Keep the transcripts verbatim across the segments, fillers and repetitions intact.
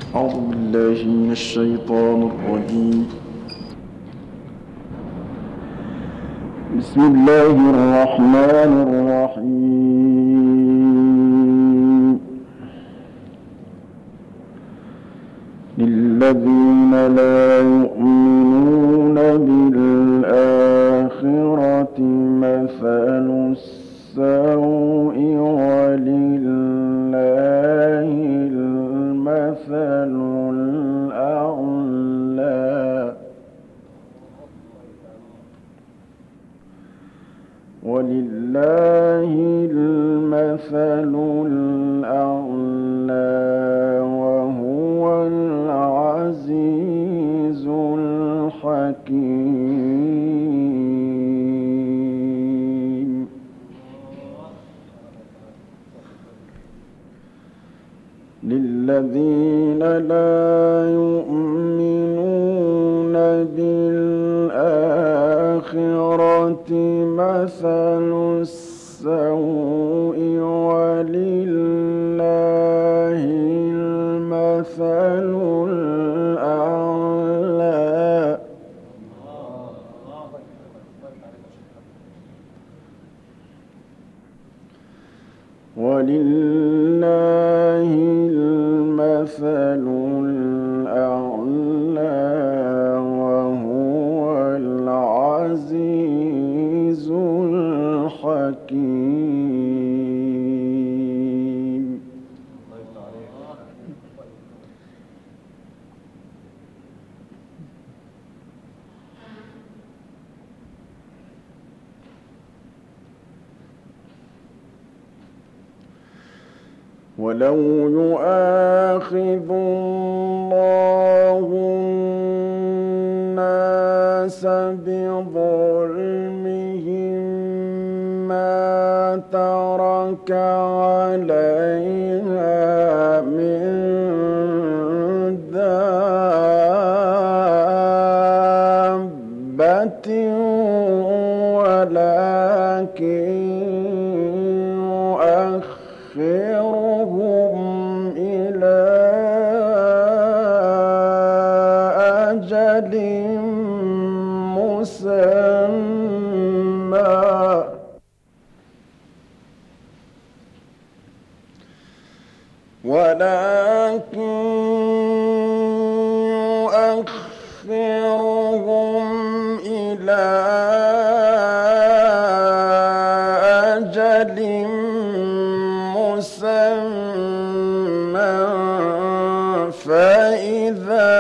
أعوذ بالله من الشيطان الرجيم. بسم الله الرحمن الرحيم. للذين لا يؤمنون بالآخرة مثل السوء ولله المثل الأعلى ولله المثل الأعلى وهو العزيز الحكيم. للذين لا يؤمنون بالآخرة مثل السوء ولله المثل الأعلى ولله المثل الأعلى وهو العزيز الحكيم. ولو يؤاخذ الله الناس بظلمهم ما ترك عليها من دابة ولكن يؤخرهم إلى أجل مسمى ولكن يؤخرهم إلى أجل مسمى فإذا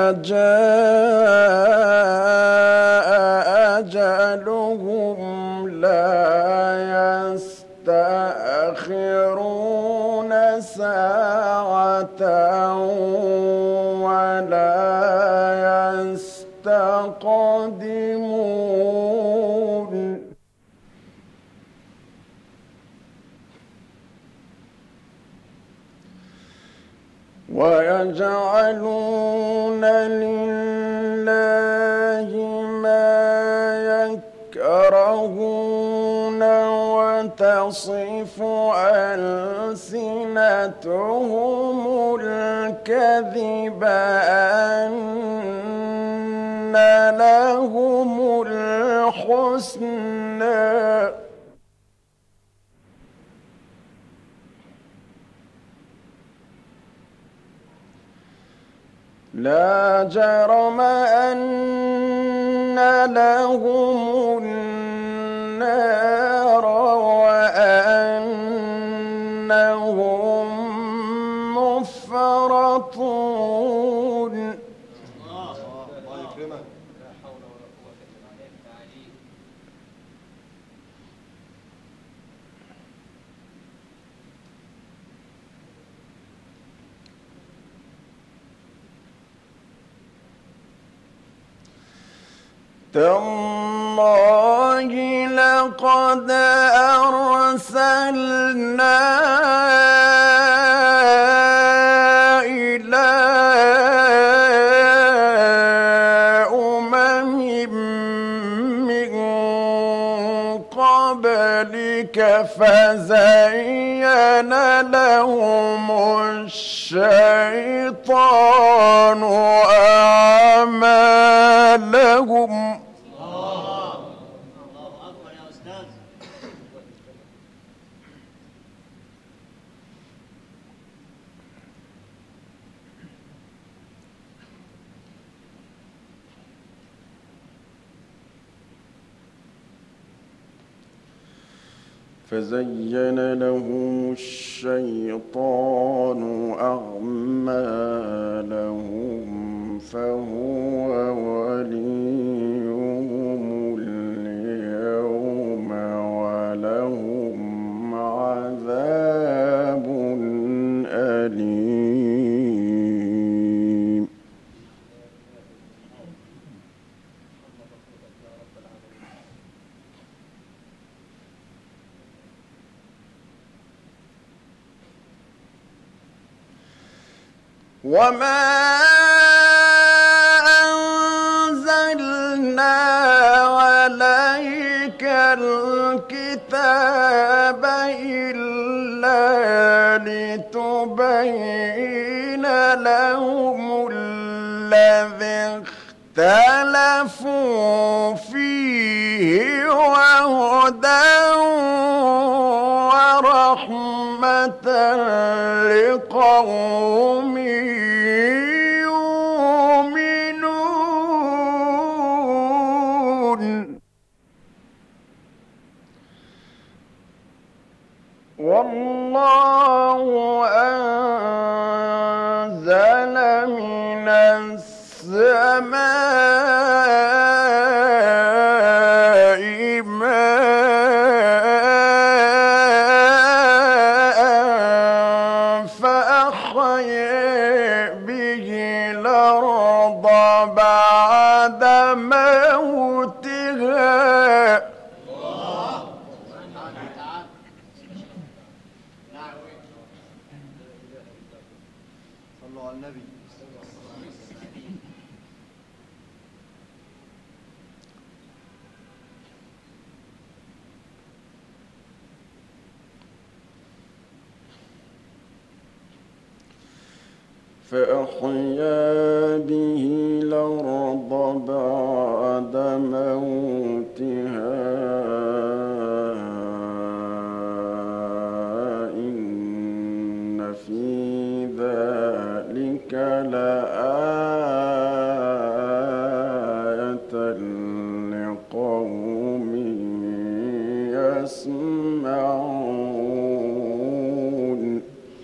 جاء أجلهم لا يستأخرون ساعة ولا يستقدمون. ويجعلون لله ما يكرهون وتصف ألسنتهم الكذب أن لهم الحسنى لا جرم أن لهم النار وأنهم مفرطون. تالله لقد أرسلنا إلى أمم من قبلك فزين لهم الشيطان أعمالهم فزين لهم الشيطان أعمالهم فهو وليهم اليوم ولهم عذاب أليم. وما أنزلنا عليك الكتاب إلا لتبين لهم الذي اختلفوا فيه وهدى ورحمة لقوم يؤمنون. والله أنزل من السماء ماء فأحيا به الأرض بعد موتها. صلوا على النبي. فأحيا به الأرض بعد موتها إن في ذلك لآية لقوم يسمعون.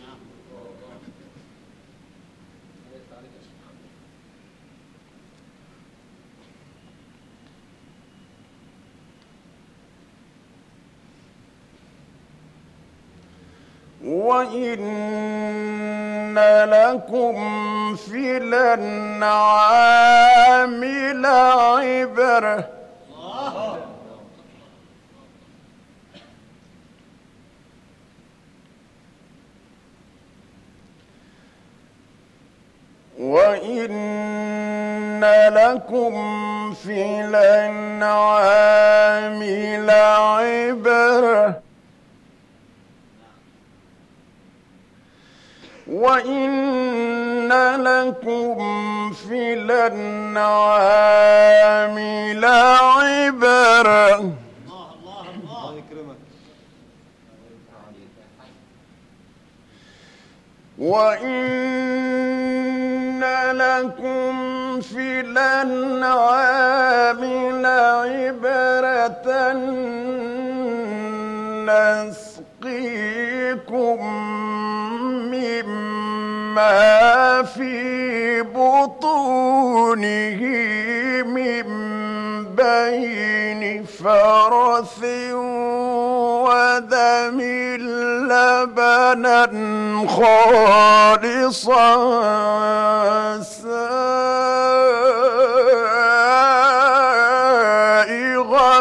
وإن لكم في الأنعام لعبرة وإن لكم في الأنعام لعبرة وإن لكم في الأنعام لعبرة. الله الله الله يكرمك. وإن لكم في الأنعام لعبرة نسقيكم مما في بطونه من بين فرث ودم لبنا خالصا سائغا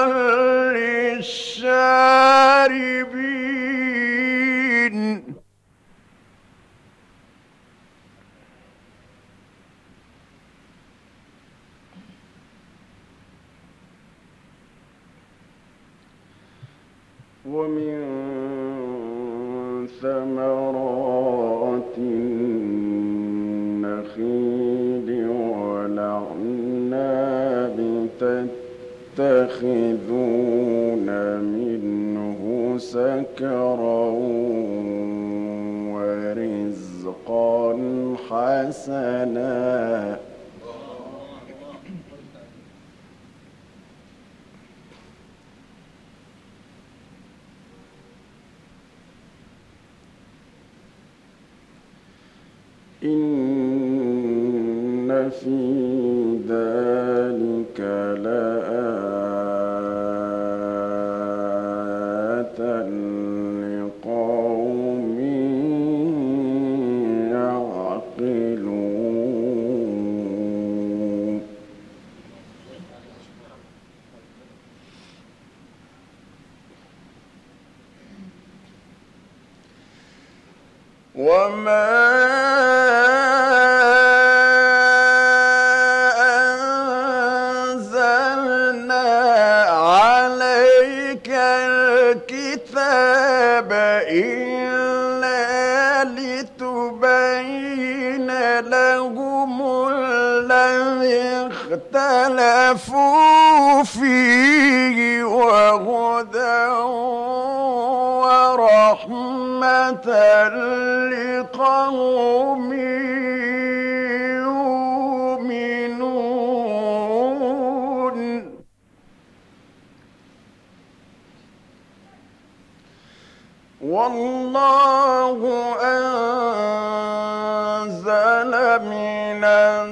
للشاربين. ومن ثمرات تتخذون منه سكرا ورزقا حسنا إن في ذلك لآية لقوم يعقلون وما إلا لتبين لهم الذي اختلفوا فيه وهدى ورحمة لقوم يؤمنون والله أنزل من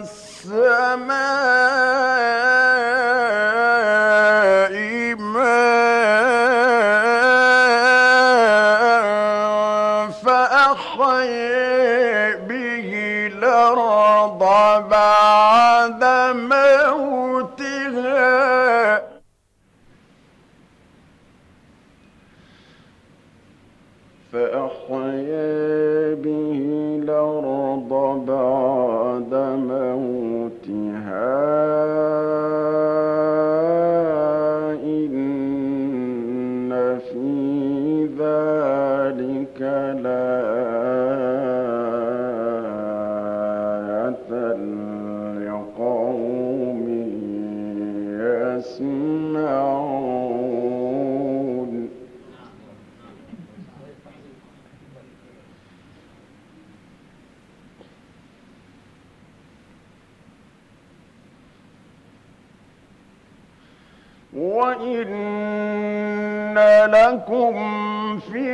السماء ماء فأحيا به الأرض بعد موتها فأحيا به الأرض بعد موتها إن في ذلك لآية لقوم يسمعون وإن لكم في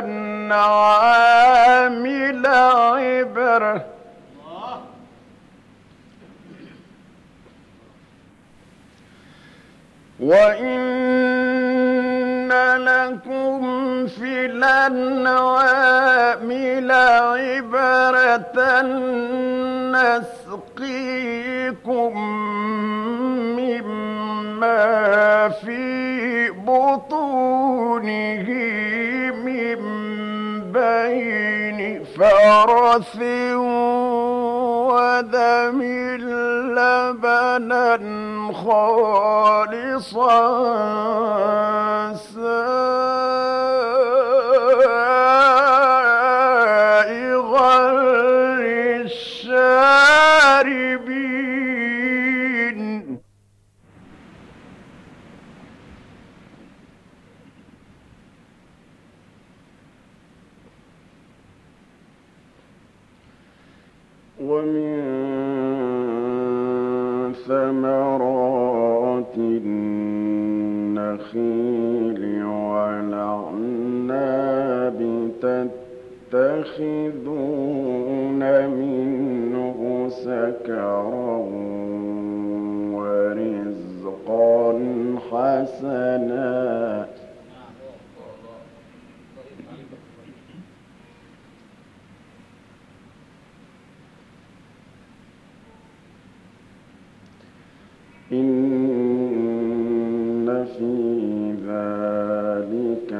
الأنعام لعبرة وإن لكم في الأنعام لعبرة نسقيكم مما في بطونه من بين فرث ودم لبنا خالصا سائغا للشاربين ومن ثمرات النخيل والأعناب تتخذون منه سكرا ورزقا حسنا إن في ذلك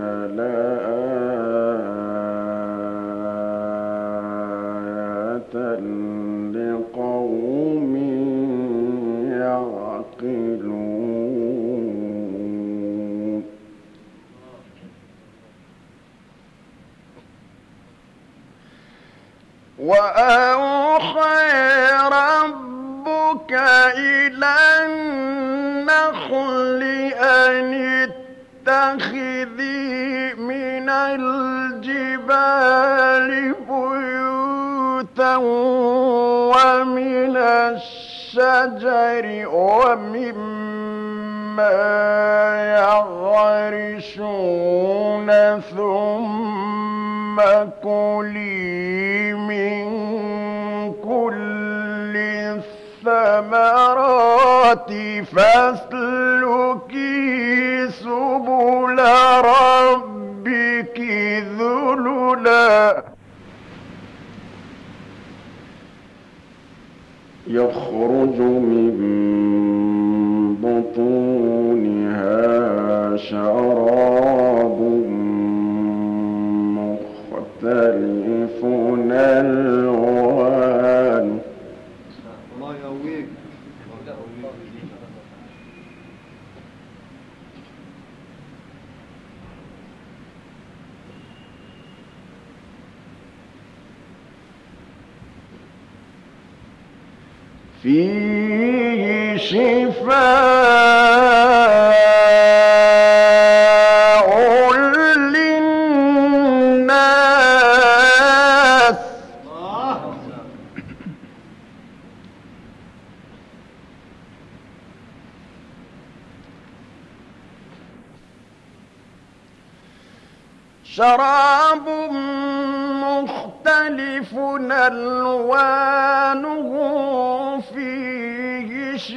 لآية لقوم يعقلون وأوحى ربك إلى النخل ومن الشجر ومما يعرشون ثم كلي من كل الثمرات فاسلكي سبل ربك ذللا يخرج من بطونها شراب مختلف ألوانه الله يقويك. فيه شفاء للناس شراب مختلف ألوانه فيه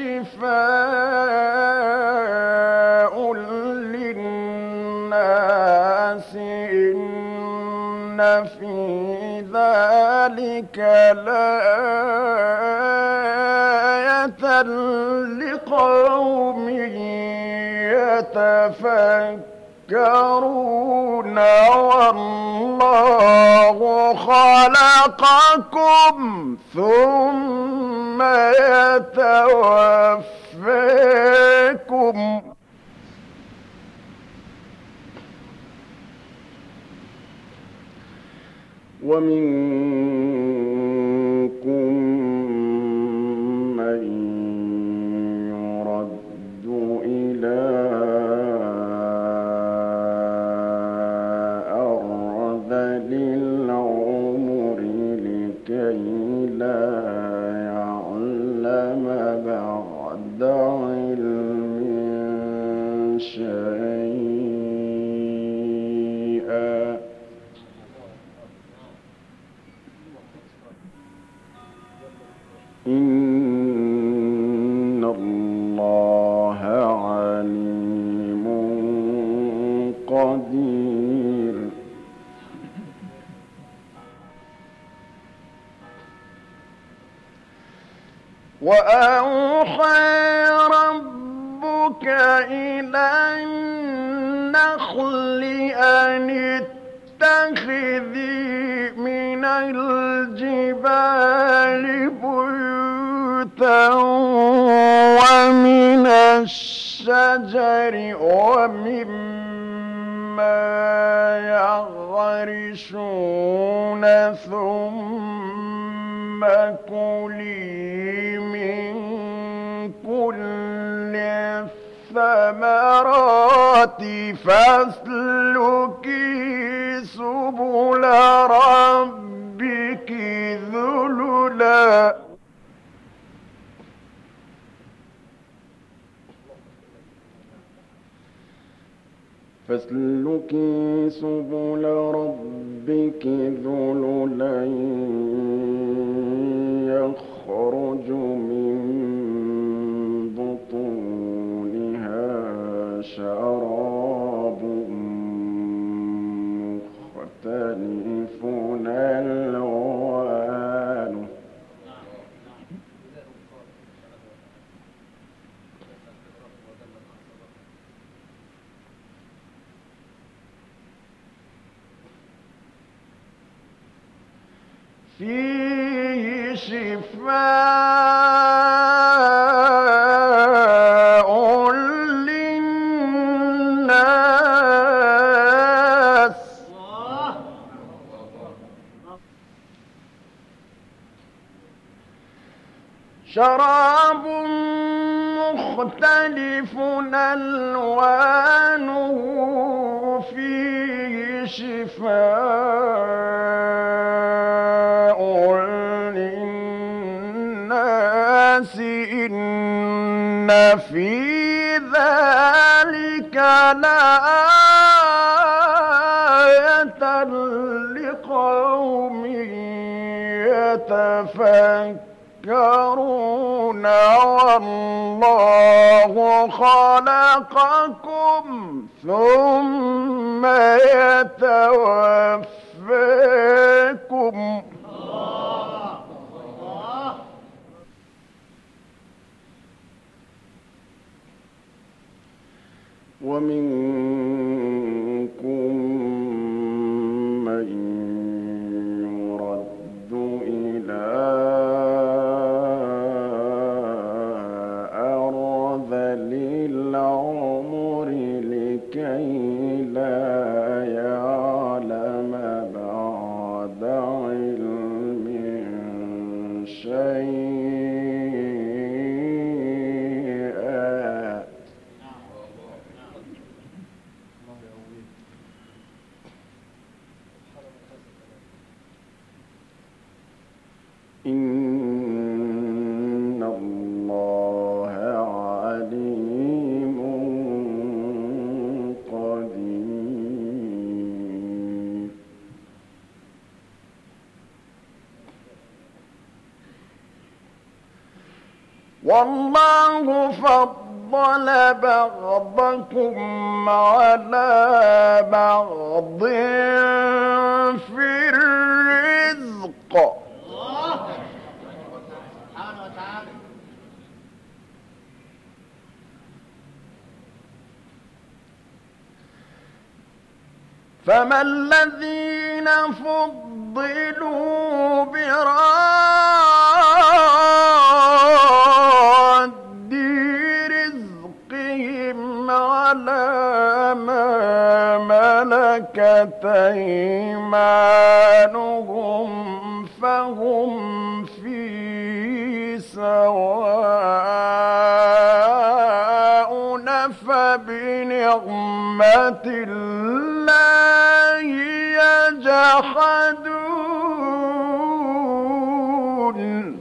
شفاء للناس إن في ذلك لآية لقوم يتفكرون والله خلقكم ثم يتوفاكم ومنكم من يرد إلى أرذل العمر لكي لا يعلم بعد علم شيئا إن الله عليم قدير وأوحى ربك إلى النخل أن اتخذي من الجبال بيوتا ومن الشجر ومما يعرشون ثم كلي من كل الثمرات فاسلكي سبل ربك ذللا فاسلكي سبل ربك ذللا يخرج من بطونها شراب مختلف ألوانه فيه شفاء للناس شراب مختلف ألوانه فيه شفاء إن في ذلك لآية لقوم يتفكرون والله خلقكم ثم يتوفاكم ومنكم من يرد إلى أرذل العمر لكي لا يعلم بعد علم شيئا. إن الله عليم قدير. والله فضل بعضكم على بعض في الرزق فما الذين فضلوا براد رزقهم على ما ملكت أيمانهم فهم فيه سواء فبنعمة الله يجحدون.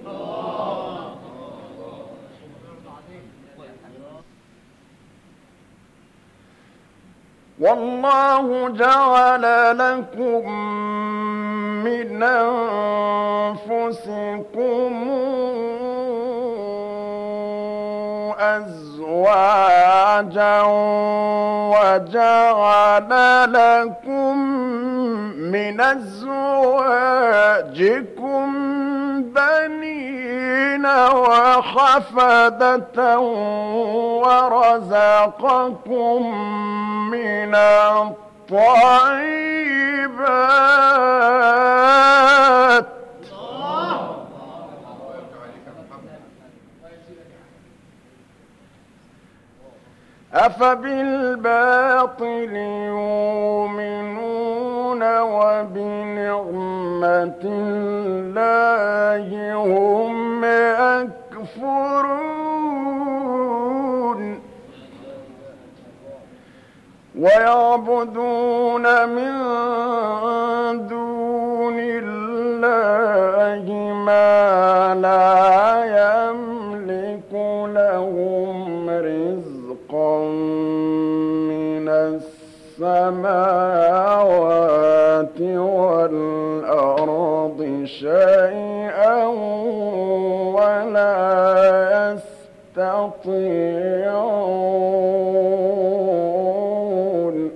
والله جعل لكم من أنفسكم أزواجا وجعل لكم من أزواجكم بنين وحفدة ورزقكم من الطيبات أفبالباطل يؤمنون وبنعمة الله هم يكفرون. ويعبدون من دون الله ما لا يملك لهم رزقا من السماوات والأرض شيئا ولا يستطيعون.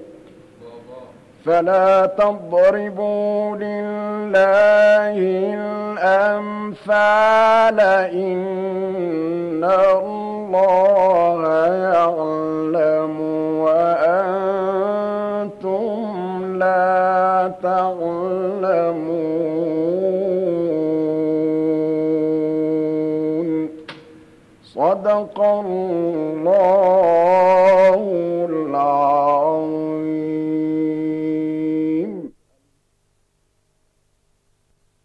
فلا تضربوا لله الأمثال إن الله يعلم وأنتم لا تعلمون. صدق الله